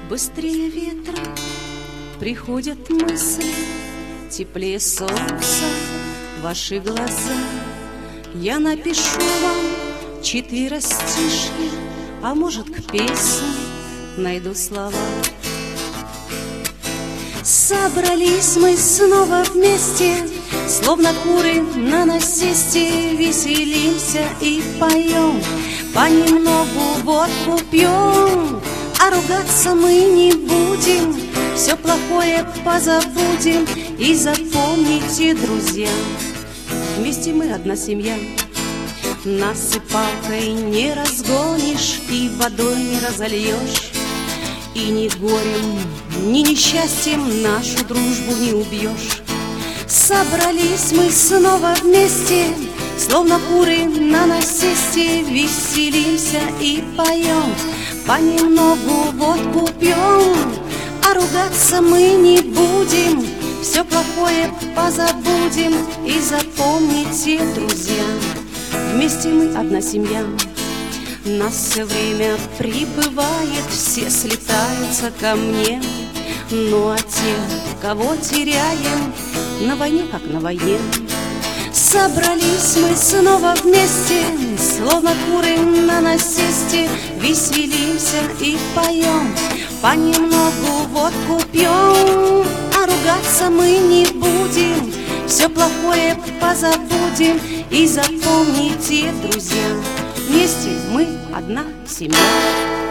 Быстрее ветра приходят мысли, теплее солнца ваши глаза. Я напишу вам 4 стишки, а может, к песне найду слова. Собрались мы снова вместе, словно куры на насесте, веселимся и поем, понемногу водку пьем. А ругаться мы не будем, все плохое позабудем. И запомните, друзья, вместе мы одна семья. Нас и палкой не разгонишь, и водой не разольешь, и ни горем, ни несчастьем нашу дружбу не убьешь. Собрались мы снова вместе, словно куры на насесте, веселимся и поем, понемногу водку пьем. А ругаться мы не будем, все плохое позабудем. И запомните, друзья, вместе мы одна семья. Нас все время прибывает, все слетаются ко мне. Ну а те, кого теряем, на войне как на войне. Собрались мы снова вместе, словно куры на насесте, веселимся и поем, понемногу водку пьем. А ругаться мы не будем, все плохое позабудем. И запомните, друзья, вместе мы одна семья.